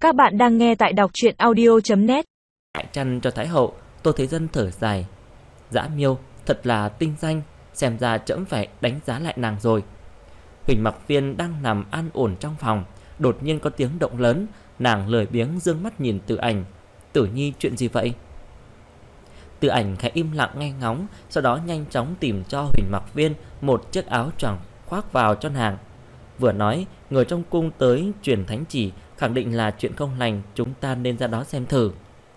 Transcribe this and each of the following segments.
Các bạn đang nghe tại đọc truyện audio.net. Hại chăn cho Thái hậu. Tô Thế Dân thở dài. Dã Miêu thật là tinh danh, xem ra trẫm phải đánh giá lại nàng rồi. Huỳnh Mặc Viên đang nằm an ổn trong phòng, đột nhiên có tiếng động lớn. Nàng lười biếng dương mắt nhìn Tử Ảnh. Tử Nhi, chuyện gì vậy? Tử Ảnh khẽ im lặng nghe ngóng, sau đó nhanh chóng tìm cho Huỳnh Mặc Viên một chiếc áo choàng khoác vào cho nàng. Vừa nói, người trong cung tới truyền thánh chỉ, khẳng định là chuyện không lành, chúng ta nên ra đó xem thử.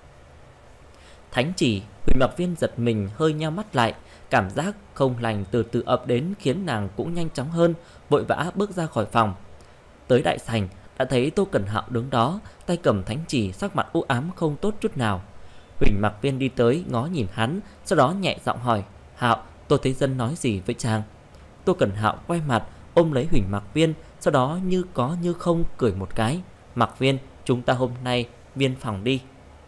Thánh chỉ. Huỳnh Mặc Viên giật mình, hơi nheo mắt lại. Cảm giác không lành từ từ ập đến khiến nàng cũng nhanh chóng hơn, vội vã bước ra khỏi phòng. Tới đại sảnh đã thấy Tô Cẩn Hạo đứng đó, tay cầm thánh chỉ, sắc mặt u ám không tốt chút nào. Huỳnh Mặc Viên đi tới ngó nhìn hắn, sau đó nhẹ giọng hỏi: Hạo, Tô Thế Dân nói gì với chàng? Tô Cẩn Hạo quay mặt ôm lấy Huỳnh Mặc Viên, sau đó như có như không cười một cái. Mặc Viên, chúng ta hôm nay viên phòng đi.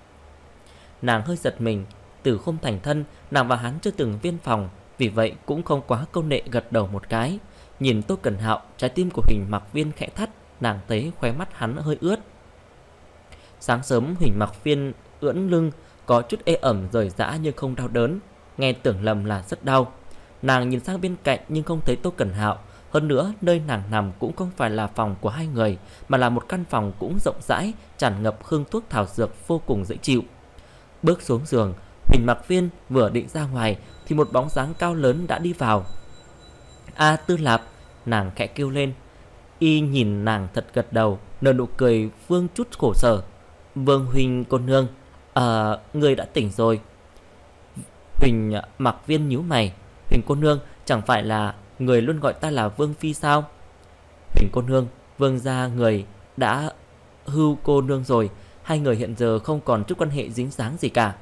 Nàng hơi giật mình, từ không thành thân, nàng và hắn chưa từng viên phòng, vì vậy cũng không quá câu nệ gật đầu một cái. Nhìn Tô Cẩn Hạo, trái tim của Huỳnh Mặc Viên khẽ thắt, nàng thấy khóe mắt hắn hơi ướt. Sáng sớm Huỳnh Mặc Viên ưỡn lưng, có chút ê ẩm rời rã nhưng không đau đớn, nghe tưởng lầm là rất đau. Nàng nhìn sang bên cạnh nhưng không thấy Tô Cẩn Hạo. Hơn nữa, nơi nàng nằm cũng không phải là phòng của hai người, mà là một căn phòng cũng rộng rãi, tràn ngập hương thuốc thảo dược vô cùng dễ chịu. Bước xuống giường, Huỳnh Mặc Viên vừa định ra ngoài thì một bóng dáng cao lớn đã đi vào. A Tư Lạp, nàng khẽ kêu lên. Y nhìn nàng thật gật đầu, nở nụ cười vương chút khổ sở. Vương huynh cô nương, người đã tỉnh rồi. Huỳnh Mặc Viên nhíu mày. Huỳnh cô nương, chẳng phải là người luôn gọi ta là Vương Phi sao? Huỳnh cô nương, Vương gia người đã hưu cô nương rồi, hai người hiện giờ không còn chút quan hệ dính dáng gì cả.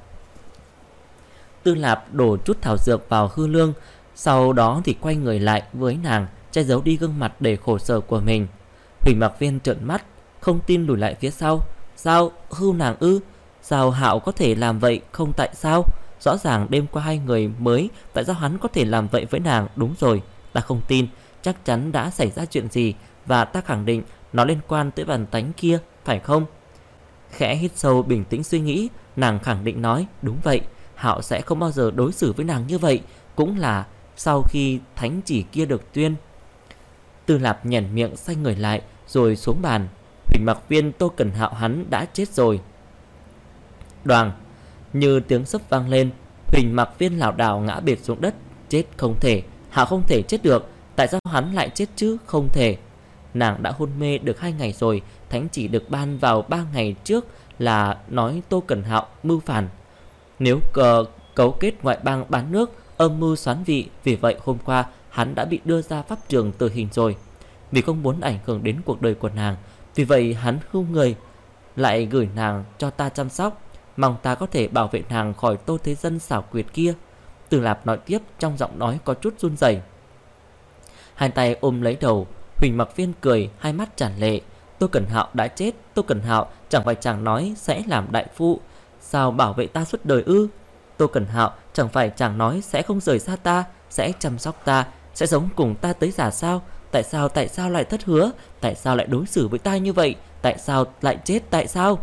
Tư Lạp đổ chút thảo dược vào hư lương, sau đó thì quay người lại với nàng, che giấu đi gương mặt đầy khổ sở của mình. Huỳnh Mặc Viên trợn mắt, không tin lùi lại phía sau. Sao, hưu nàng ư? Sao Hạo có thể làm vậy, không tại sao? Rõ ràng đêm qua hai người mới, tại sao hắn có thể làm vậy với nàng? Đúng rồi, ta không tin, chắc chắn đã xảy ra chuyện gì, và ta khẳng định nó liên quan tới bàn tánh kia, phải không? Khẽ hít sâu bình tĩnh suy nghĩ, nàng khẳng định nói, đúng vậy, Hạo sẽ không bao giờ đối xử với nàng như vậy, cũng là sau khi thánh chỉ kia được tuyên. Tư Lạp nhếch miệng xoay người lại rồi xuống bàn. Huỳnh Mặc Viên, Tô Cẩn Hạo hắn đã chết rồi. Đoàng, như tiếng sấp vang lên, Huỳnh Mặc Viên lảo đảo ngã bệt xuống đất. Chết không thể, Hạo không thể chết được, tại sao hắn lại chết chứ? Không thể. Nàng đã hôn mê được 2 ngày rồi, thánh chỉ được ban vào 3 ngày trước là nói Tô Cẩn Hạo mưu phản. Nếu cấu kết ngoại bang bán nước, âm mưu xoán vị, vì vậy hôm qua hắn đã bị đưa ra pháp trường tử hình rồi. Vì không muốn ảnh hưởng đến cuộc đời của nàng, vì vậy hắn hưu người, lại gửi nàng cho ta chăm sóc, mong ta có thể bảo vệ nàng khỏi Tô Thế Dân xảo quyệt kia. Từ Lạp nói tiếp, trong giọng nói có chút run rẩy. Hai tay ôm lấy đầu, Huỳnh Mặc Viên cười, hai mắt tràn lệ. Tô Cẩn Hạo đã chết, Tô Cẩn Hạo chẳng phải chàng nói sẽ làm đại phu, sao bảo vệ ta suốt đời ư? Tô Cẩn Hạo chẳng phải chàng nói sẽ không rời xa ta, sẽ chăm sóc ta, sẽ sống cùng ta tới già sao? Tại sao lại thất hứa? Tại sao lại đối xử với ta như vậy? Tại sao lại chết? Tại sao?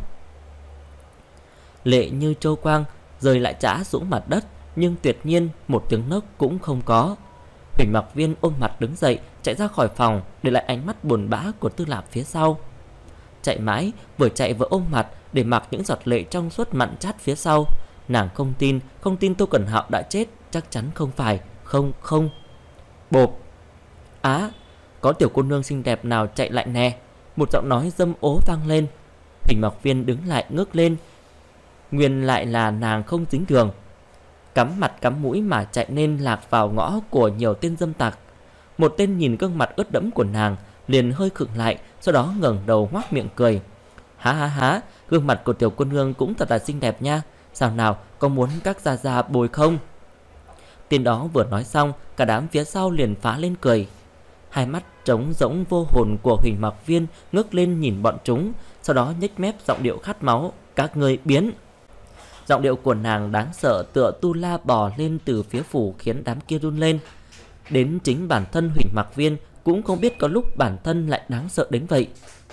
Lệ như trâu quang rơi lại chã xuống mặt đất, nhưng tuyệt nhiên một tiếng nấc cũng không có. Huỳnh Mặc Viên ôm mặt đứng dậy, chạy ra khỏi phòng, để lại ánh mắt buồn bã của Tư Lạp phía sau. Chạy mãi, vừa chạy vừa ôm mặt, để mặc những giọt lệ trong suốt mặn chát phía sau. Nàng không tin Tô Cẩn Hạo đã chết, chắc chắn không phải, không. Bộp. Á, có tiểu cô nương xinh đẹp nào chạy lại nè. Một giọng nói dâm ố vang lên. Huỳnh Mặc Viên đứng lại ngước lên, nguyên lại là nàng không dính đường. Cắm mặt cắm mũi mà chạy nên lạc vào ngõ của nhiều tên dâm tặc. Một tên nhìn gương mặt ướt đẫm của nàng liền hơi khựng lại, sau đó ngẩng đầu ngoác miệng cười. Há, gương mặt của tiểu cô nương cũng thật là xinh đẹp nha. Sao nào, có muốn các gia gia bồi không? Tên đó vừa nói xong, cả đám phía sau liền phá lên cười. Hai mắt trống rỗng vô hồn của Huỳnh Mặc Viên ngước lên nhìn bọn chúng, sau đó nhếch mép giọng điệu khát máu. Các ngươi biến. Giọng điệu của nàng đáng sợ tựa tu la bò lên từ phía phủ, khiến đám kia run lên. Đến chính bản thân Huỳnh Mặc Viên cũng không biết có lúc bản thân lại đáng sợ đến vậy.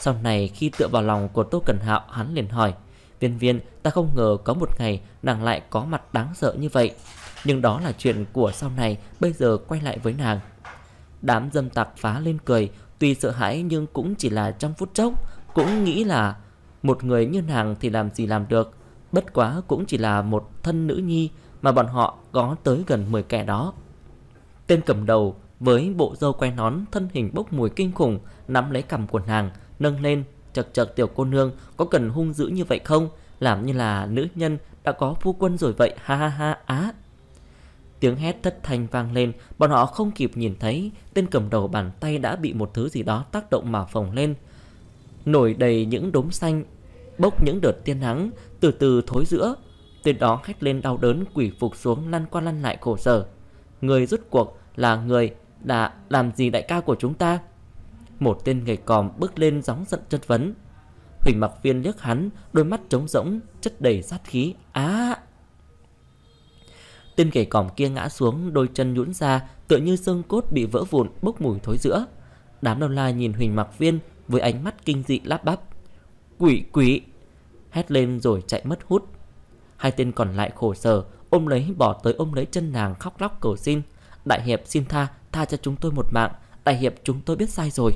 Sau này khi tựa vào lòng của Tô Cẩn Hạo, hắn liền hỏi: Viên Viên, ta không ngờ có một ngày nàng lại có mặt đáng sợ như vậy. Nhưng đó là chuyện của sau này, bây giờ quay lại với nàng. Đám dâm tặc phá lên cười, tuy sợ hãi nhưng cũng chỉ là trong phút chốc. Cũng nghĩ là một người như nàng thì làm gì làm được, bất quá cũng chỉ là một thân nữ nhi mà bọn họ có tới gần 10 kẻ đó. Tên cầm đầu với bộ râu quai nón, thân hình bốc mùi kinh khủng, nắm lấy cằm của nàng, nâng lên: Chật chật tiểu cô nương, có cần hung dữ như vậy không? Làm như là nữ nhân đã có phu quân rồi vậy, ha ha ha á. Tiếng hét thất thanh vang lên, bọn họ không kịp nhìn thấy, tên cầm đầu bàn tay đã bị một thứ gì đó tác động mà phồng lên, nổi đầy những đốm xanh, bốc những đợt tia nắng, từ từ thối rữa. Tên đó hét lên đau đớn, quỳ phục xuống lăn qua lăn lại khổ sở. Người rốt cuộc là người đã làm gì đại ca của chúng ta? Một tên gầy còm bước lên gióng giận chất vấn. Huỳnh Mặc Viên liếc hắn, đôi mắt trống rỗng, chất đầy sát khí. Tên gầy còm kia ngã xuống, đôi chân nhũn ra, tựa như xương cốt bị vỡ vụn, bốc mùi thối rữa. Đám đông la nhìn Huỳnh Mặc Viên với ánh mắt kinh dị lắp bắp: Quỷ quỷ! Hét lên rồi chạy mất hút. Hai tên còn lại khổ sở bỏ tới ôm lấy chân nàng, khóc lóc cầu xin: Đại hiệp xin tha cho chúng tôi một mạng, đại hiệp chúng tôi biết sai rồi.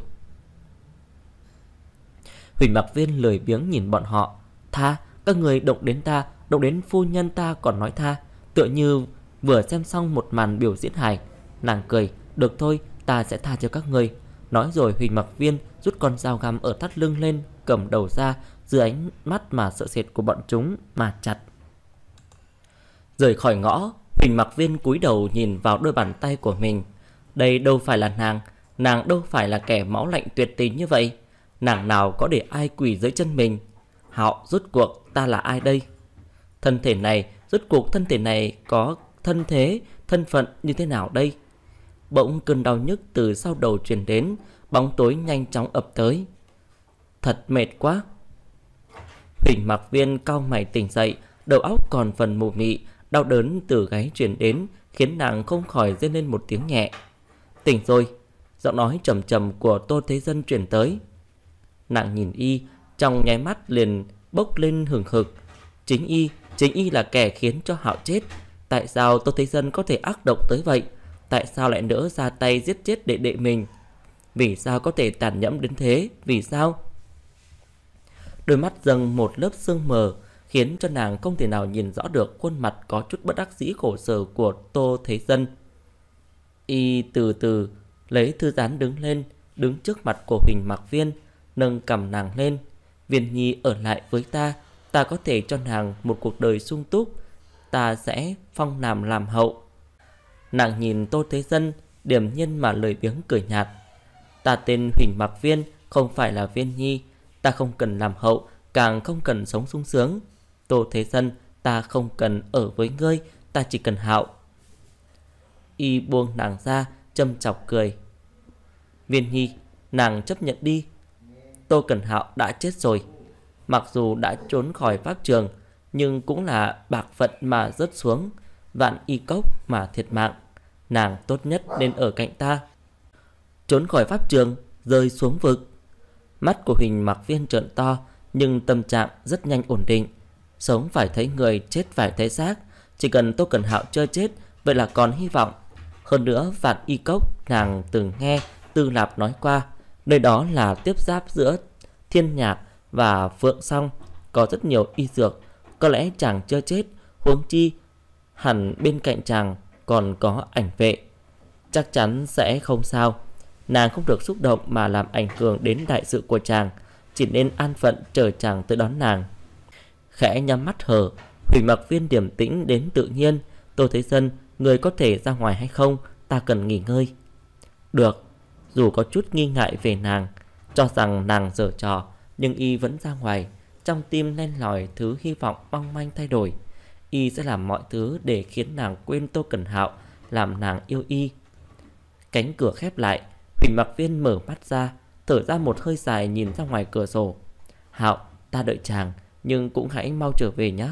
Huỳnh Mặc Viên lười biếng nhìn bọn họ: Tha? Các người động đến ta, động đến phu nhân ta còn nói tha, tựa như vừa xem xong một màn biểu diễn hài. Nàng cười: Được thôi, ta sẽ tha cho các người. Nói rồi Huỳnh Mặc Viên rút con dao găm ở thắt lưng lên, cầm đầu ra, dưới ánh mắt mà sợ sệt của bọn chúng mà chặt. Rời khỏi ngõ, Huỳnh Mặc Viên cúi đầu nhìn vào đôi bàn tay của mình. Đây đâu phải là nàng đâu phải là kẻ máu lạnh tuyệt tình như vậy. Nàng nào có để ai quỳ dưới chân mình. Hạo, rốt cuộc ta là ai đây? Rốt cuộc thân thể này có thân phận như thế nào đây? Bỗng cơn đau nhức từ sau đầu truyền đến, bóng tối nhanh chóng ập tới. Thật mệt quá. Huỳnh Mặc Viên cau mày tỉnh dậy, đầu óc còn phần mù mị, đau đớn từ gáy truyền đến khiến nàng không khỏi rên lên một tiếng nhẹ. Tỉnh rồi. Giọng nói trầm trầm của Tô Thế Dân truyền tới. Nàng nhìn y, trong nháy mắt liền bốc lên hừng hực. Chính y là kẻ khiến cho Hạo chết. Tại sao Tô Thế Dân có thể ác độc tới vậy? Tại sao lại nỡ ra tay giết chết đệ đệ mình? Vì sao có thể tàn nhẫn đến thế? Vì sao? Đôi mắt dâng một lớp sương mờ, khiến cho nàng không thể nào nhìn rõ được khuôn mặt có chút bất đắc dĩ khổ sở của Tô Thế Dân. Y từ từ lấy thư dán đứng lên, đứng trước mặt của Huỳnh Mặc Viên, nâng cằm nàng lên. Viên nhi ở lại với ta, ta có thể cho nàng một cuộc đời sung túc, ta sẽ phong nàng làm hậu. Nàng nhìn Tô Thế Dân, điềm nhiên mà lười biếng cười nhạt. Ta tên Huỳnh Mặc Viên, không phải là Viên nhi. Ta không cần làm hậu, càng không cần sống sung sướng. Tô Thế Dân, ta không cần ở với ngươi, ta chỉ cần Hạo. Y buông nàng ra, châm chọc cười. Viên nhi, nàng chấp nhận đi. Tô Cẩn Hạo đã chết rồi. Mặc dù đã trốn khỏi pháp trường, nhưng cũng là bạc phận mà rớt xuống, vạn y cốc mà thiệt mạng. Nàng tốt nhất nên ở cạnh ta. Trốn khỏi pháp trường, rơi xuống vực. Mắt của Huỳnh Mặc Viên trợn to, nhưng tâm trạng rất nhanh ổn định. Sống phải thấy người, chết phải thấy xác. Chỉ cần Tô Cẩn Hạo chưa chết, vậy là còn hy vọng. Hơn nữa, vạn y cốc nàng từng nghe Tư Lạp nói qua, nơi đó là tiếp giáp giữa Thiên Nhạc và Phượng Song, có rất nhiều y dược. Có lẽ chàng chưa chết, huống chi hẳn bên cạnh chàng còn có ảnh vệ, chắc chắn sẽ không sao. Nàng không được xúc động mà làm ảnh hưởng đến đại sự của chàng, chỉ nên an phận chờ chàng tới đón nàng. Khẽ nhắm mắt hờ, Huỳnh Mặc Viên điềm tĩnh đến tự nhiên. Tô Thế Dân, người có thể ra ngoài hay không? Ta cần nghỉ ngơi. Được. Dù có chút nghi ngại về nàng, cho rằng nàng giở trò, nhưng y vẫn ra ngoài. Trong tim len lỏi thứ hy vọng mong manh thay đổi. Y sẽ làm mọi thứ để khiến nàng quên Tô Cẩn Hạo, làm nàng yêu y. Cánh cửa khép lại, Huỳnh Mặc Viên mở mắt ra, thở ra một hơi dài nhìn ra ngoài cửa sổ. Hạo, ta đợi chàng, nhưng cũng hãy mau trở về nhé.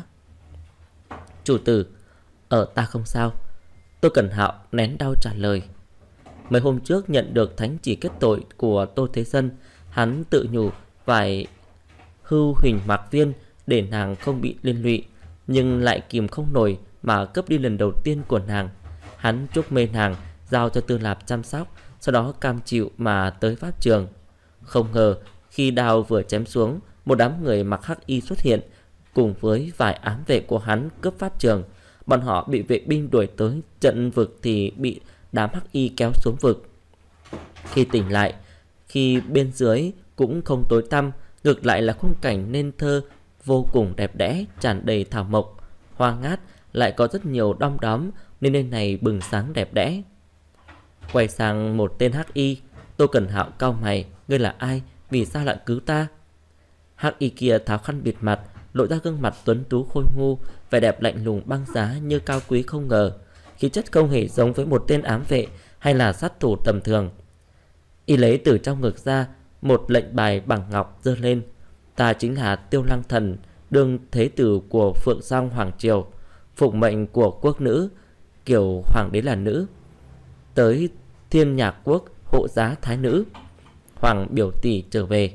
Chủ tử, ta không sao. Tô Cẩn Hạo nén đau trả lời. Mấy hôm trước nhận được thánh chỉ kết tội của Tô Thế Dân, hắn tự nhủ phải hưu Huỳnh Mạc Viên để nàng không bị liên lụy, nhưng lại kìm không nổi mà cướp đi lần đầu tiên của nàng. Hắn chuốc mê nàng, giao cho Tư Lạp chăm sóc, sau đó cam chịu mà tới pháp trường. Không ngờ khi đao vừa chém xuống, một đám người mặc hắc y xuất hiện, cùng với vài ám vệ của hắn cướp pháp trường. Bọn họ bị vệ binh đuổi tới trận vực thì bị đám hắc y kéo xuống vực. Khi tỉnh lại, khi bên dưới cũng không tối tăm, ngược lại là khung cảnh nên thơ vô cùng đẹp đẽ, tràn đầy thảo mộc, hoa ngát, lại có rất nhiều đom đóm nên nơi này bừng sáng đẹp đẽ. Quay sang một tên hắc y, Tô Cẩn Hạo cau mày, ngươi là ai, vì sao lại cứu ta? Hắc y kia tháo khăn bịt mặt, lộ ra gương mặt tuấn tú khôi ngu, vẻ đẹp lạnh lùng băng giá như cao quý không ngờ, khí chất không hề giống với một tên ám vệ hay là sát thủ tầm thường. Y lấy từ trong ngực ra một lệnh bài bằng ngọc giơ lên. Ta chính là Tiêu Lăng Thần, đương thế tử của Phượng Song Hoàng Triều, phụng mệnh của quốc nữ, kiểu hoàng đế là nữ, tới Thiên Nhạc Quốc hộ giá thái nữ. Hoàng biểu tỷ trở về.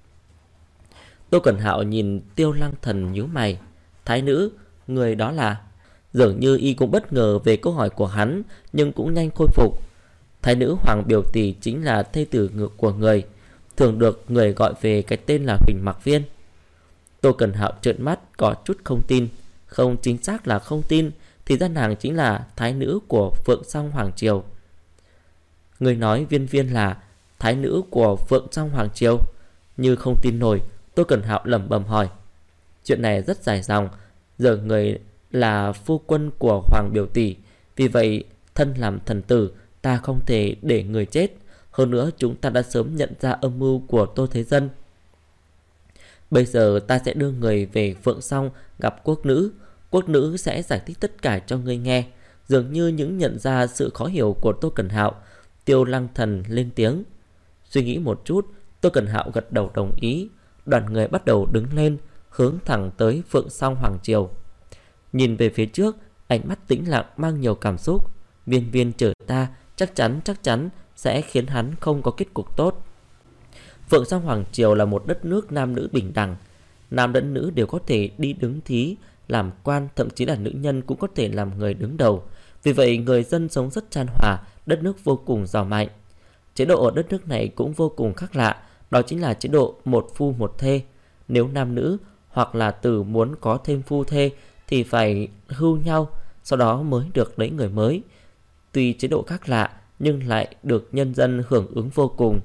Tô Cẩn Hạo nhìn Tiêu Lăng Thần nhíu mày. Thái nữ, người đó là? Dường như y cũng bất ngờ về câu hỏi của hắn, nhưng cũng nhanh khôi phục. Thái nữ Hoàng biểu tỷ chính là thê tử của người, thường được người gọi về cái tên là Huỳnh Mạc Viên. Tô Cẩn Hạo trợn mắt có chút không tin. Không, chính xác là không tin, thì ra nàng chính là thái nữ của Phượng Song Hoàng Triều. Người nói Viên Viên là thái nữ của Phượng Song Hoàng Triều? Như không tin nổi, Tô Cẩn Hạo lẩm bẩm hỏi. Chuyện này rất dài dòng, giờ người là phu quân của Hoàng biểu tỷ, vì vậy thân làm thần tử, ta không thể để người chết. Hơn nữa chúng ta đã sớm nhận ra âm mưu của Tô Thế Dân. Bây giờ ta sẽ đưa người về Phượng Song gặp quốc nữ. Quốc nữ sẽ giải thích tất cả cho ngươi nghe. Dường như những nhận ra sự khó hiểu của Tô Cẩn Hạo, Tiêu Lăng Thần lên tiếng. Suy nghĩ một chút, Tô Cẩn Hạo gật đầu đồng ý. Đoàn người bắt đầu đứng lên, hướng thẳng tới Phượng Song Hoàng Triều. Nhìn về phía trước, ánh mắt tĩnh lặng mang nhiều cảm xúc. Viên Viên chở ta, chắc chắn sẽ khiến hắn không có kết cục tốt. Phượng Song Hoàng Triều là một đất nước nam nữ bình đẳng, nam lẫn nữ đều có thể đi đứng thí, làm quan, thậm chí là nữ nhân cũng có thể làm người đứng đầu. Vì vậy người dân sống rất chan hòa, đất nước vô cùng giàu mạnh. Chế độ ở đất nước này cũng vô cùng khác lạ, đó chính là chế độ một phu một thê. Nếu nam nữ hoặc là tử muốn có thêm phu thê thì phải hưu nhau, sau đó mới được lấy người mới. Tuy chế độ khác lạ nhưng lại được nhân dân hưởng ứng vô cùng.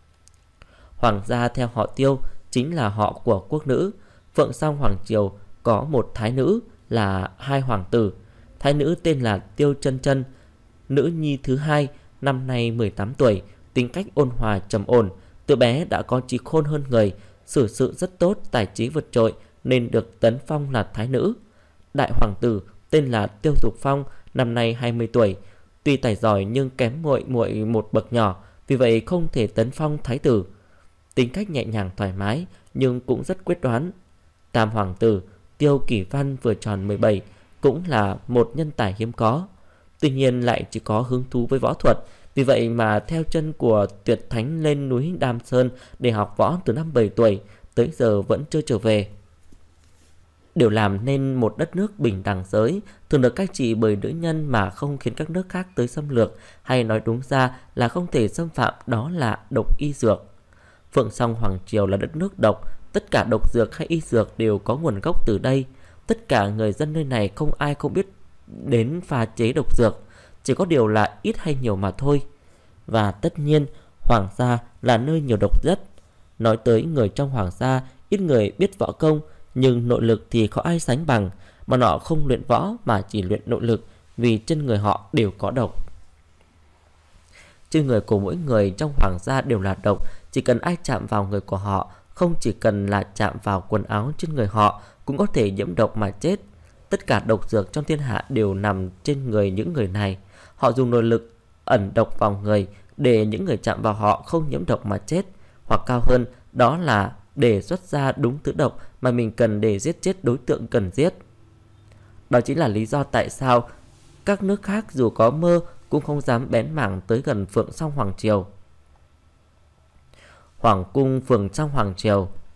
Hoàng gia theo họ Tiêu chính là họ của quốc nữ. Phượng Song Hoàng Triều có một thái nữ là hai hoàng tử. Thái nữ tên là Tiêu Chân Chân, nữ nhi thứ hai, năm nay 18 tuổi, tính cách ôn hòa trầm ổn, từ bé đã có trí khôn hơn người, xử sự rất tốt, tài trí vượt trội nên được tấn phong là thái nữ. Đại hoàng tử tên là Tiêu Dục Phong, năm nay 20 tuổi, tuy tài giỏi nhưng kém muội muội một bậc nhỏ, vì vậy không thể tấn phong thái tử. Tính cách nhẹ nhàng thoải mái nhưng cũng rất quyết đoán. Tam hoàng tử Tiêu Kỷ Văn vừa tròn 17, cũng là một nhân tài hiếm có. Tuy nhiên lại chỉ có hứng thú với võ thuật, vì vậy mà theo chân của Tuyệt Thánh lên núi Đam Sơn để học võ từ năm 7 tuổi, tới giờ vẫn chưa trở về. Điều làm nên một đất nước bình đẳng giới thường được cai trị bởi nữ nhân mà không khiến các nước khác tới xâm lược, hay nói đúng ra là không thể xâm phạm, đó là độc y dược. Phượng Song Hoàng Triều là đất nước độc, tất cả độc dược hay y dược đều có nguồn gốc từ đây. Tất cả người dân nơi này không ai không biết đến pha chế độc dược, chỉ có điều là ít hay nhiều mà thôi. Và tất nhiên Hoàng gia là nơi nhiều độc nhất. Nói tới người trong Hoàng gia, ít người biết võ công, nhưng nội lực thì có ai sánh bằng. Bọn họ không luyện võ mà chỉ luyện nội lực, vì trên người họ đều có độc. Trên người của mỗi người trong Hoàng gia đều là độc. Chỉ cần ai chạm vào người của họ, không chỉ cần là chạm vào quần áo trên người họ, cũng có thể nhiễm độc mà chết. Tất cả độc dược trong thiên hạ đều nằm trên người những người này. Họ dùng nội lực ẩn độc vào người để những người chạm vào họ không nhiễm độc mà chết. Hoặc cao hơn, đó là để xuất ra đúng thứ độc mà mình cần để giết chết đối tượng cần giết. Đó chính là lý do tại sao các nước khác dù có mơ cũng không dám bén mảng tới gần Phượng Song Hoàng Triều. Hoàng cung Phượng Song Hoàng Triều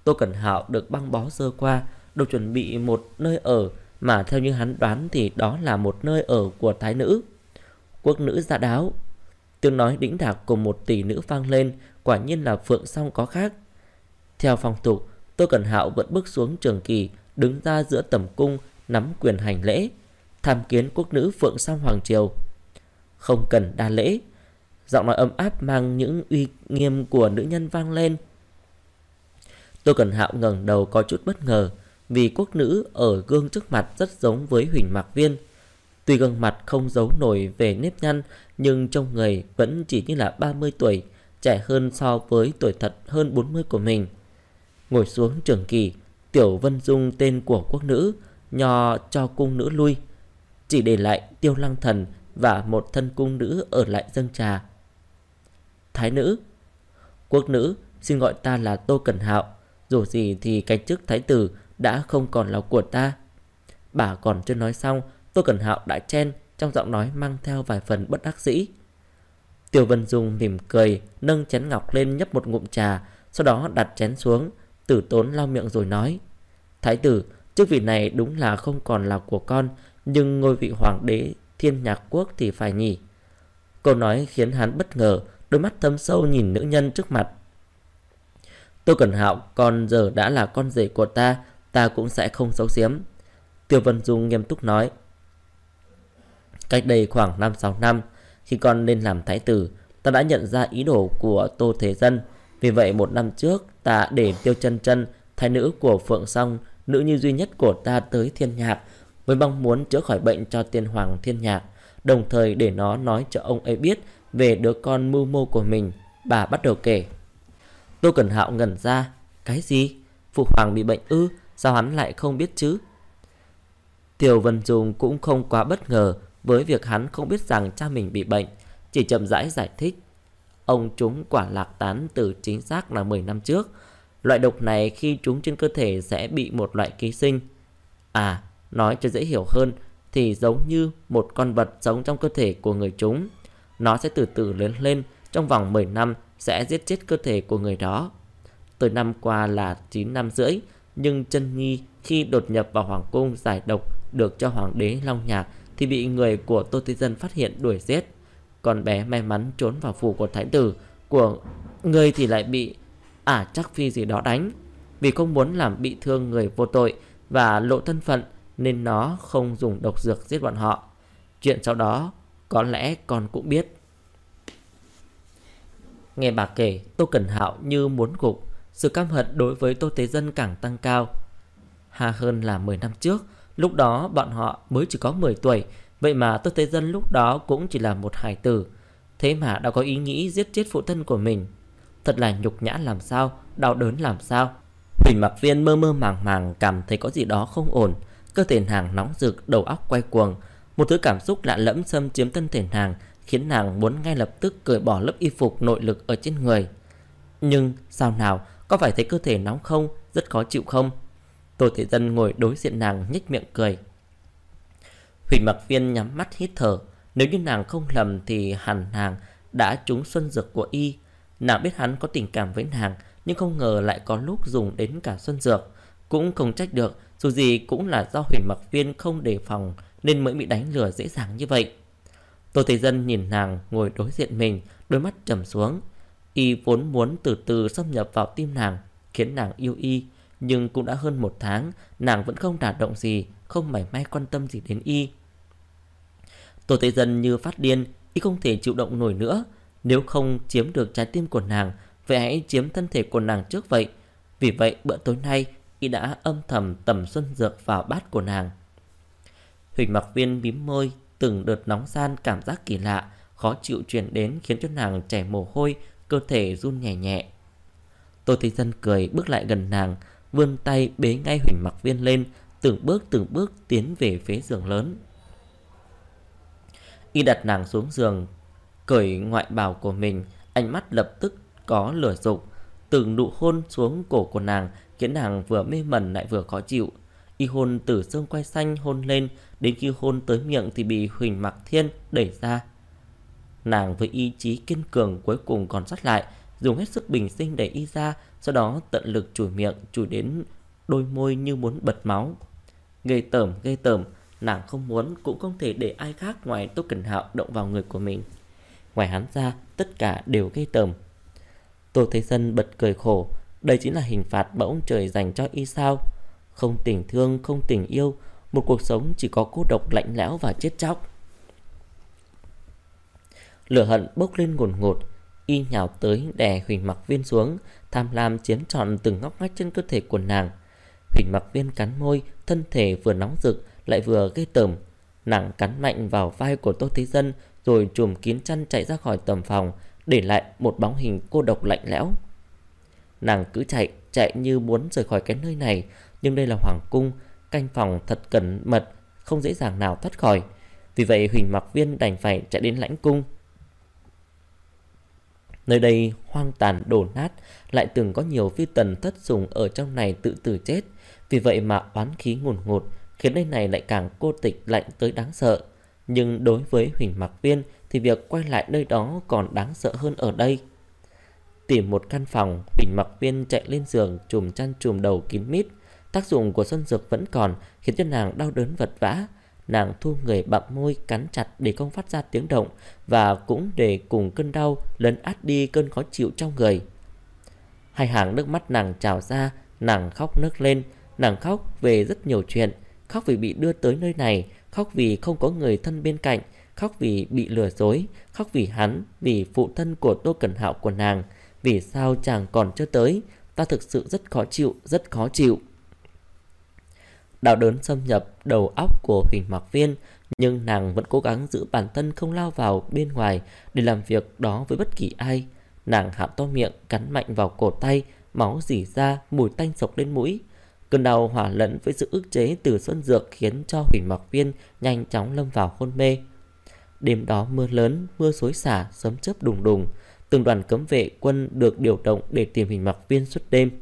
Tô Cẩn Hạo được băng bó sơ qua, được chuẩn bị một nơi ở mà theo như hắn đoán thì đó là một nơi ở của thái nữ. Quốc nữ dạ đáo. Tiếng nói đĩnh đạc của một tỷ nữ vang lên, quả nhiên là Phượng Song có khác. Theo phong tục, Tô Cẩn Hạo vẫn bước xuống trường kỳ, đứng ra giữa tầm cung, nắm quyền hành lễ, tham kiến quốc nữ Phượng Song hoàng triều. Không cần đa lễ. Giọng nói ấm áp mang những uy nghiêm của nữ nhân vang lên. Tô Cẩn Hạo ngẩng đầu có chút bất ngờ, vì quốc nữ ở gương trước mặt rất giống với Huỳnh Mạc Viên. Tuy gương mặt không giấu nổi về nếp nhăn, nhưng trong người vẫn chỉ như là 30 tuổi, trẻ hơn so với tuổi thật hơn 40 của mình. Ngồi xuống trường kỳ, Tiểu Vân Dung tên của quốc nữ, nho cho cung nữ lui, chỉ để lại Tiêu Lăng Thần và một thân cung nữ ở lại dâng trà. Thái nữ. Quốc nữ, xin gọi ta là Tô Cẩn Hạo. Dù gì thì cái chức thái tử đã không còn là của ta. Bà còn chưa nói xong, Tô Cẩn Hạo đã chen, trong giọng nói mang theo vài phần bất đắc dĩ. Tiêu Vân Dung mỉm cười, nâng chén ngọc lên nhấp một ngụm trà, sau đó đặt chén xuống, tử tốn lau miệng rồi nói: Thái tử, chức vị này đúng là không còn là của con, nhưng ngôi vị hoàng đế Thiên Nhạc Quốc thì phải nhỉ. Câu nói khiến hắn bất ngờ, đôi mắt thâm sâu nhìn nữ nhân trước mặt. Tô Cẩn Hạo, con giờ đã là con rể của ta cũng sẽ không giấu giếm. Tiêu Vân Dung nghiêm túc nói: Cách đây khoảng 5-6 năm, khi con lên làm thái tử, ta đã nhận ra ý đồ của Tô Thế Dân. Vì vậy 1 năm trước, ta để Tiêu Chân Chân, thái nữ của Phượng Song, nữ nhi duy nhất của ta tới Thiên Nhạc, với mong muốn chữa khỏi bệnh cho tiên hoàng Thiên Nhạc, đồng thời để nó nói cho ông ấy biết về đứa con mưu mô của mình. Bà bắt đầu kể. Tô Cẩn Hạo ngẩn ra. Cái gì? Phụ hoàng bị bệnh ư? Sao hắn lại không biết chứ? Tiêu Vân Dung cũng không quá bất ngờ với việc hắn không biết rằng cha mình bị bệnh, chỉ chậm rãi giải thích. Ông trúng quả lạc tán từ chính xác là 10 năm trước. Loại độc này khi trúng trên cơ thể sẽ bị một loại ký sinh. À, nói cho dễ hiểu hơn thì giống như một con vật sống trong cơ thể của người trúng. Nó sẽ từ từ lớn lên, trong vòng 10 năm sẽ giết chết cơ thể của người đó. Tới năm qua là 9 năm rưỡi, nhưng Chân Nhi khi đột nhập vào hoàng cung giải độc được cho hoàng đế Long Nhạc thì bị người của Tô Thế Dân phát hiện đuổi giết. Con bé may mắn trốn vào phủ của thái tử của người thì lại bị Trắc Phi gì đó đánh. Vì không muốn làm bị thương người vô tội và lộ thân phận nên nó không dùng độc dược giết bọn họ. Chuyện sau đó có lẽ con cũng biết. Nghe bà kể, Tô Cẩn Hạo như muốn gục. Sự căm hận đối với Tô Thế Dân càng tăng cao. Hơn là 10 năm trước, lúc đó bọn họ mới chỉ có 10 tuổi. Vậy mà Tô Thế Dân lúc đó cũng chỉ là một hài tử, thế mà đã có ý nghĩ giết chết phụ thân của mình. Thật là nhục nhã làm sao, đau đớn làm sao. Huỳnh Mạc Viên mơ mơ màng màng cảm thấy có gì đó không ổn. Cơ thể nàng nóng rực, đầu óc quay cuồng. Một thứ cảm xúc lạ lẫm xâm chiếm thân thể nàng, khiến nàng muốn ngay lập tức cởi bỏ lớp y phục nội lực ở trên người. Nhưng sao nào, có phải thấy cơ thể nóng không, rất khó chịu không? Tô Thế Dân ngồi đối diện nàng nhếch miệng cười. Huỳnh Mạc Viên nhắm mắt hít thở. Nếu như nàng không lầm thì hẳn nàng đã trúng xuân dược của y. Nàng biết hắn có tình cảm với nàng, nhưng không ngờ lại có lúc dùng đến cả xuân dược. Cũng không trách được, dù gì cũng là do Huỳnh Mạc Viên không đề phòng nên mới bị đánh lừa dễ dàng như vậy. Tô Thế Dân nhìn nàng ngồi đối diện mình, đôi mắt trầm xuống. Y vốn muốn từ từ xâm nhập vào tim nàng, khiến nàng yêu y. Nhưng cũng đã hơn 1 tháng, nàng vẫn không đả động gì, không mảy may quan tâm gì đến y. Tô Thế Dân như phát điên, y không thể chịu động nổi nữa. Nếu không chiếm được trái tim của nàng, vậy hãy chiếm thân thể của nàng trước vậy. Vì vậy bữa tối nay y đã âm thầm tẩm xuân dược vào bát của nàng. Huỳnh Mạc Viên mím môi, từng đợt nóng gian cảm giác kỳ lạ, khó chịu truyền đến khiến cho nàng chảy mồ hôi, cơ thể run nhẹ nhẹ. Tô Thế Dân cười bước lại gần nàng, vươn tay bế ngay Huỳnh Mạc Viên lên, từng bước tiến về phía giường lớn. Y đặt nàng xuống giường, cởi ngoại bào của mình, ánh mắt lập tức có lửa dục. Từng nụ hôn xuống cổ của nàng khiến nàng vừa mê mẩn lại vừa khó chịu. Y hôn từ xương quai xanh hôn lên, đến khi hôn tới miệng thì bị Huỳnh Mạc Thiên đẩy ra. Nàng với ý chí kiên cường cuối cùng còn sót lại, dùng hết sức bình sinh đẩy y ra, sau đó tận lực chùi miệng, chùi đến đôi môi như muốn bật máu. Ghê tởm, nàng không muốn cũng không thể để ai khác ngoài Tô Cẩn Hạo động vào người của mình. Ngoài hắn ra, tất cả đều ghê tởm. Tô Thế Dân bật cười khổ, đây chính là hình phạt mà ông trời dành cho y sao? Không tình thương, không tình yêu, một cuộc sống chỉ có cô độc lạnh lẽo và chết chóc. Lửa hận bốc lên ngùn ngụt, y nhào tới đè Huỳnh Mặc Viên xuống, tham lam chiếm trọn từng ngóc ngách trên cơ thể của nàng. Huỳnh Mặc Viên cắn môi, thân thể vừa nóng rực lại vừa ghê tởm. Nàng cắn mạnh vào vai của Tô Thế Dân, rồi trùm kín chăn chạy ra khỏi tầm phòng, để lại một bóng hình cô độc lạnh lẽo. Nàng cứ chạy như muốn rời khỏi cái nơi này, nhưng đây là hoàng cung, canh phòng thật cẩn mật, không dễ dàng nào thoát khỏi. Vì vậy Huỳnh Mặc Viên đành phải chạy đến lãnh cung. Nơi đây hoang tàn đổ nát, lại từng có nhiều phi tần thất sủng ở trong này tự tử chết. Vì vậy mà oán khí ngùn ngụt, khiến nơi này lại càng cô tịch lạnh tới đáng sợ. Nhưng đối với Huỳnh Mặc Viên thì việc quay lại nơi đó còn đáng sợ hơn ở đây. Tìm một căn phòng, Huỳnh Mặc Viên chạy lên giường, trùm chăn trùm đầu kín mít. Tác dụng của xuân dược vẫn còn, khiến cho nàng đau đớn vật vã. Nàng thu người bặm môi, cắn chặt để không phát ra tiếng động, và cũng để cùng cơn đau lấn át đi cơn khó chịu trong người. Hai hàng nước mắt nàng trào ra, nàng khóc nức lên. Nàng khóc về rất nhiều chuyện, khóc vì bị đưa tới nơi này, khóc vì không có người thân bên cạnh, khóc vì bị lừa dối, khóc vì hắn, vì phụ thân của Tô Cẩn Hạo của nàng. Vì sao chàng còn chưa tới? Ta thực sự rất khó chịu, rất khó chịu. Đau đớn xâm nhập đầu óc của Huỳnh Mặc Viên, nhưng nàng vẫn cố gắng giữ bản thân không lao vào bên ngoài để làm việc đó với bất kỳ ai. Nàng há to miệng, cắn mạnh vào cổ tay, máu rỉ ra, mùi tanh sộc lên mũi. Cơn đau hòa lẫn với sự ức chế từ xuân dược khiến cho Huỳnh Mặc Viên nhanh chóng lâm vào hôn mê. Đêm đó mưa lớn, mưa xối xả, sấm chớp đùng đùng. Từng đoàn cấm vệ quân được điều động để tìm Huỳnh Mặc Viên suốt đêm.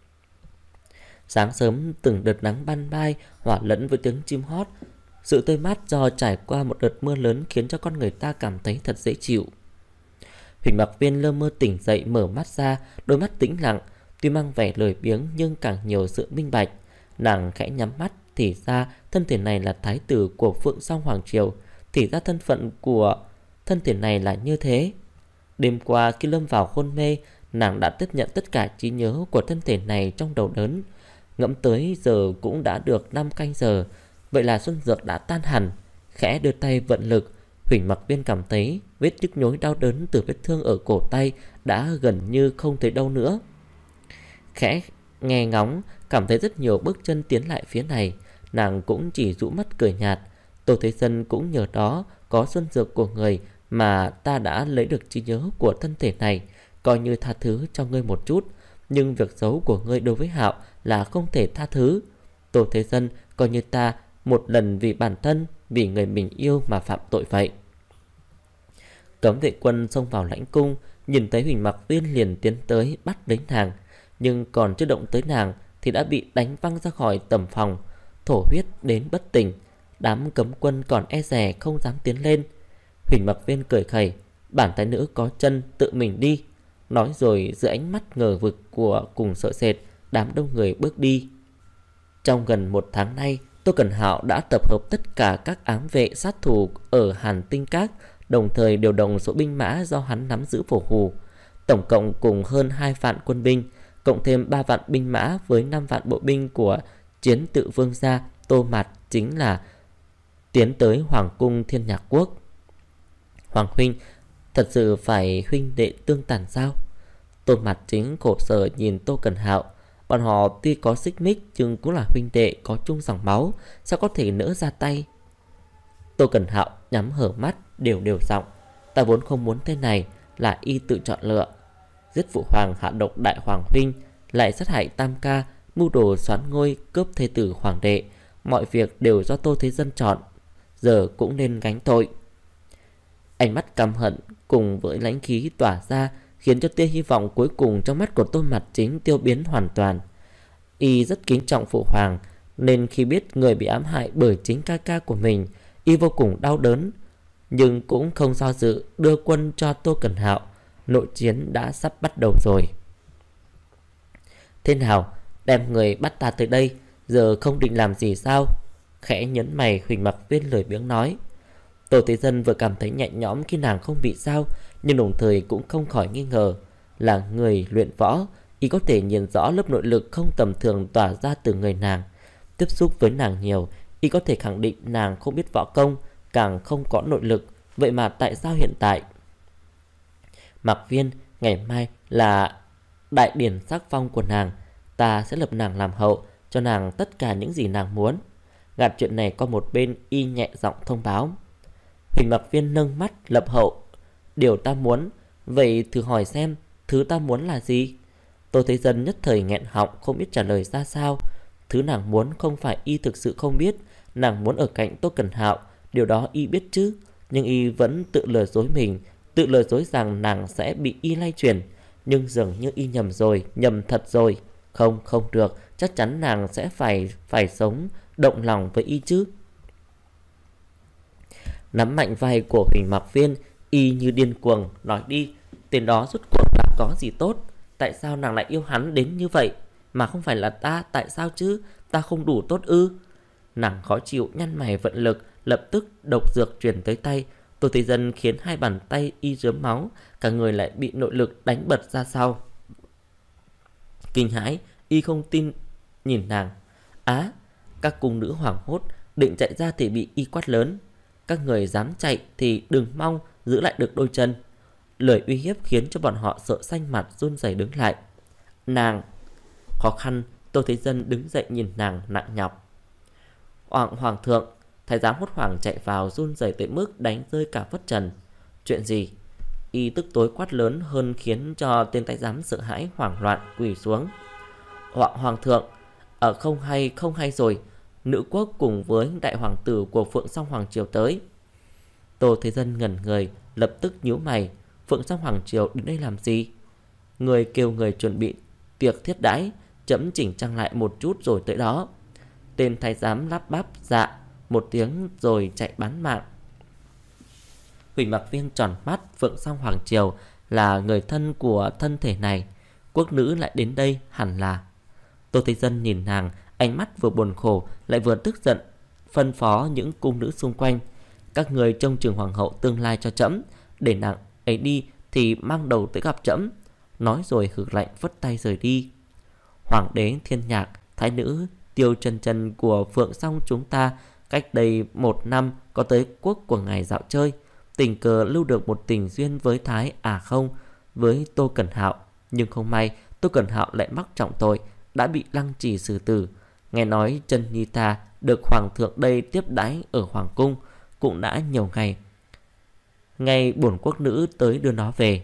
Sáng sớm từng đợt nắng ban mai hòa lẫn với tiếng chim hót. Sự tươi mát do trải qua một đợt mưa lớn khiến cho con người ta cảm thấy thật dễ chịu. Huỳnh Mặc Viên lơ mơ tỉnh dậy, mở mắt ra, đôi mắt tĩnh lặng, tuy mang vẻ lười biếng nhưng càng nhiều sự minh bạch. Nàng khẽ nhắm mắt, thì ra thân thể này là thái tử của Phượng Song Hoàng Triều, thì ra thân phận của thân thể này là như thế. Đêm qua khi lâm vào hôn mê, nàng đã tiếp nhận tất cả trí nhớ của thân thể này trong đầu đớn. Ngẫm tới giờ cũng đã được 5 canh giờ, vậy là xuân dược đã tan hẳn. Khẽ đưa tay vận lực, Huỳnh Mặc Viên cảm thấy vết nhức nhối đau đớn từ vết thương ở cổ tay đã gần như không thấy đâu nữa. Khẽ nghe ngóng, cảm thấy rất nhiều bước chân tiến lại phía này. Nàng cũng chỉ rũ mắt cười nhạt. Tô Thế Dân cũng nhờ đó có xuân dược của người mà ta đã lấy được trí nhớ của thân thể này, coi như tha thứ cho ngươi một chút. Nhưng việc xấu của ngươi đối với Hạo là không thể tha thứ. Tô Thế Dân coi như ta một lần vì bản thân, vì người mình yêu mà phạm tội vậy. Cấm vệ quân xông vào lãnh cung, nhìn thấy Huỳnh Mặc Viên liền tiến tới bắt lấy nàng. Nhưng còn chưa động tới nàng thì đã bị đánh văng ra khỏi tầm phòng, thổ huyết đến bất tỉnh. Đám cấm quân còn e dè không dám tiến lên. Huỳnh Mặc Viên cười khẩy, bản thái nữ có chân tự mình đi. Nói rồi giữa ánh mắt ngờ vực của cùng sợ sệt, đám đông người bước đi. Trong gần 1 tháng nay, Tô Cẩn Hạo đã tập hợp tất cả các ám vệ sát thủ ở Hàn Tinh Các, đồng thời điều động số binh mã do hắn nắm giữ phổ hù. Tổng cộng cùng hơn 2 vạn quân binh, cộng thêm 3 vạn binh mã với 5 vạn bộ binh của Chiến Tự Vương gia Tô Mạt, chính là tiến tới Hoàng cung Thiên Nhạc Quốc. Hoàng huynh, thật sự phải huynh đệ tương tàn sao? Tô Mạt Chính khổ sở nhìn Tô Cẩn Hạo. Bọn họ tuy có xích mích nhưng cũng là huynh đệ có chung dòng máu, sao có thể nỡ ra tay? Tô Cẩn Hạo nhắm hở mắt, đều giọng, ta vốn không muốn thế này, là y tự chọn lựa. Giết phụ hoàng, hạ độc đại hoàng huynh, lại sát hại tam ca, mưu đồ xoán ngôi, cướp thế tử hoàng đệ, mọi việc đều do Tô Thế Dân chọn, giờ cũng nên gánh tội. Ánh mắt căm hận cùng với lãnh khí tỏa ra khiến cho tia hy vọng cuối cùng trong mắt của Tô Mạt Chính tiêu biến hoàn toàn. Y rất kính trọng phụ hoàng, nên khi biết người bị ám hại bởi chính ca ca của mình, y vô cùng đau đớn, nhưng cũng không do dự đưa quân cho Tô Cẩn Hạo. Nội chiến đã sắp bắt đầu rồi. Thế nào, đem người bắt ta tới đây, giờ không định làm gì sao? Khẽ nhấn mày, Huỳnh Mặc Viên lười biếng nói. Tô Thế Dân vừa cảm thấy nhẹ nhõm khi nàng không bị sao, nhưng đồng thời cũng không khỏi nghi ngờ. Là người luyện võ, y có thể nhìn rõ lớp nội lực không tầm thường tỏa ra từ người nàng. Tiếp xúc với nàng nhiều, y có thể khẳng định nàng không biết võ công, càng không có nội lực. Vậy mà tại sao hiện tại? Mặc Viên, ngày mai là đại điển sắc phong của nàng, ta sẽ lập nàng làm hậu, cho nàng tất cả những gì nàng muốn. Gạt chuyện này qua một bên, y nhẹ giọng thông báo. Huỳnh Mặc Viên nâng mắt lập hậu. Điều ta muốn, vậy thử hỏi xem, thứ ta muốn là gì? Tô Thế Dân nhất thời nghẹn họng, không biết trả lời ra sao. Thứ nàng muốn không phải y thực sự không biết. Nàng muốn ở cạnh Tô Cẩn Hạo, điều đó y biết chứ. Nhưng y vẫn tự lừa dối mình, tự lừa dối rằng nàng sẽ bị y lay chuyển. Nhưng dường như y nhầm rồi, nhầm thật rồi. Không được, chắc chắn nàng sẽ phải sống, động lòng với y chứ. Nắm mạnh vai của Huỳnh Mặc Viên, y như điên cuồng nói đi, tên đó rốt cuộc là có gì tốt? Tại sao nàng lại yêu hắn đến như vậy? Mà không phải là ta, tại sao chứ? Ta không đủ tốt ư? Nàng khó chịu nhăn mày vận lực, lập tức độc dược truyền tới tay. Tô Thế Dân khiến hai bàn tay y rớm máu, cả người lại bị nội lực đánh bật ra sau. Kinh hãi, y không tin nhìn nàng. Á, các cung nữ hoảng hốt, định chạy ra thì bị y quát lớn. Các người dám chạy thì đừng mong giữ lại được đôi chân. Lời uy hiếp khiến cho bọn họ sợ xanh mặt, run rẩy đứng lại. Nàng! Khó khăn, Tô Thế Dân đứng dậy nhìn nàng nặng nhọc. Hoàng thượng! Thái giám hốt hoảng chạy vào, run rẩy tới mức đánh rơi cả phất trần. Chuyện gì? Y tức tối quát lớn hơn, khiến cho tên thái giám sợ hãi hoảng loạn quỳ xuống. Hoàng thượng! Không hay rồi. Nữ quốc cùng với đại hoàng tử của Phượng Song Hoàng Triều tới. Tô Thế Dân ngẩn người, lập tức nhíu mày. Phượng Song Hoàng Triều đến đây làm gì? Người kêu người chuẩn bị tiệc thiết đãi, chấm chỉnh trang lại một chút rồi tới đó. Tên thái giám lắp bắp dạ một tiếng rồi chạy bán mạng. Huỳnh Mặc Viên tròn mắt. Phượng Song Hoàng Triều là người thân của thân thể này, quốc nữ lại đến đây hẳn là. Tô Thế Dân nhìn nàng, ánh mắt vừa buồn khổ lại vừa tức giận, phân phó những cung nữ xung quanh. Các người trông chừng hoàng hậu tương lai cho trẫm, để nàng ấy đi thì mang đầu tới gặp trẫm. Nói rồi hừ lạnh vất tay rời đi. Hoàng đế Thiên Nhạc, thái nữ Tiêu Chân Chân của Phượng Song chúng ta cách đây 1 năm có tới quốc của ngài dạo chơi, tình cờ lưu được một tình duyên với với Tô Cẩn Hạo. Nhưng không may Tô Cẩn Hạo lại mắc trọng tội, đã bị lăng trì xử tử. Nghe nói Chân Nhi ta được hoàng thượng đây tiếp đãi ở hoàng cung, cũng đã nhiều ngày. Ngay bổn quốc nữ tới đưa nó về.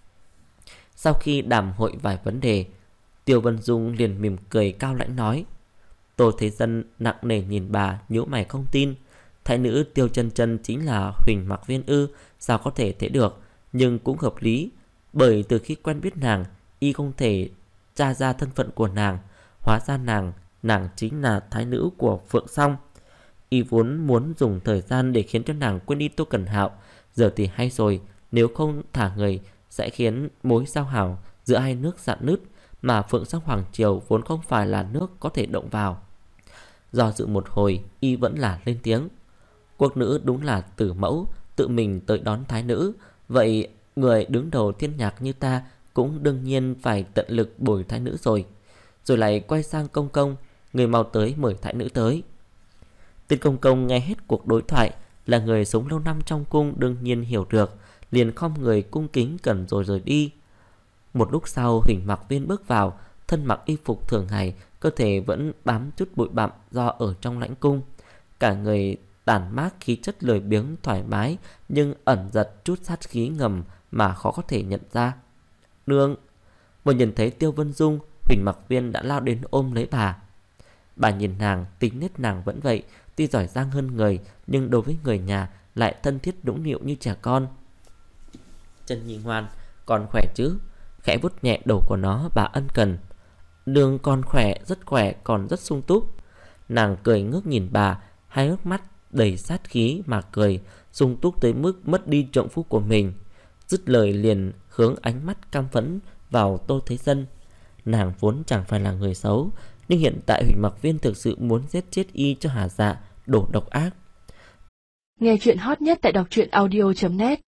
Sau khi đàm hội vài vấn đề, Tiêu Vân Dung liền mỉm cười cao lãnh nói. Tô Thế Dân nặng nề nhìn bà, nhíu mày không tin. Thái nữ Tiêu Chân Chân chính là Huỳnh Mặc Viên ư? Sao có thể thế được? Nhưng cũng hợp lý, bởi từ khi quen biết nàng, y không thể tra ra thân phận của nàng. Hóa ra nàng chính là thái nữ của Phượng Song. Y vốn muốn dùng thời gian để khiến cho nàng quên đi Tô Cẩn Hạo. Giờ thì hay rồi, nếu không thả người sẽ khiến mối giao hảo giữa hai nước rạn nứt, mà Phượng Song Hoàng Triều vốn không phải là nước có thể động vào. Do dự một hồi, y vẫn là lên tiếng. Quốc nữ đúng là tử mẫu, tự mình tới đón thái nữ. Vậy người đứng đầu Thiên Nhạc như ta cũng đương nhiên phải tận lực bồi thái nữ rồi. Rồi lại quay sang công công, người mau tới mời thái nữ tới. Tên công công nghe hết cuộc đối thoại, là người sống lâu năm trong cung, đương nhiên hiểu được, liền khom người cung kính cẩn rồi rời đi. Một lúc sau, Huỳnh Mặc Viên bước vào, thân mặc y phục thường ngày, cơ thể vẫn bám chút bụi bặm do ở trong lãnh cung. Cả người tản mát khí chất lười biếng thoải mái, nhưng ẩn giật chút sát khí ngầm mà khó có thể nhận ra. Nương! Vừa nhìn thấy Tiêu Vân Dung, Huỳnh Mặc Viên đã lao đến ôm lấy bà. Bà nhìn nàng, tính nết nàng vẫn vậy, tuy giỏi giang hơn người, nhưng đối với người nhà lại thân thiết nũng nịu như trẻ con. Chân Nhi ngoan, con khỏe chứ? Khẽ vuốt nhẹ đầu của nó, bà ân cần. Nương con khỏe, còn rất sung túc. Nàng cười ngước nhìn bà, hai hốc mắt đầy sát khí mà cười, sung túc tới mức mất đi trượng phu của mình. Dứt lời liền hướng ánh mắt căm phẫn vào Tô Thế Dân. Nàng vốn chẳng phải là người xấu, nhưng hiện tại Huỳnh Mặc Viên thực sự muốn giết chết y cho hả dạ, đổ độc ác. Nghe chuyện hot nhất tại đọc truyện audio.net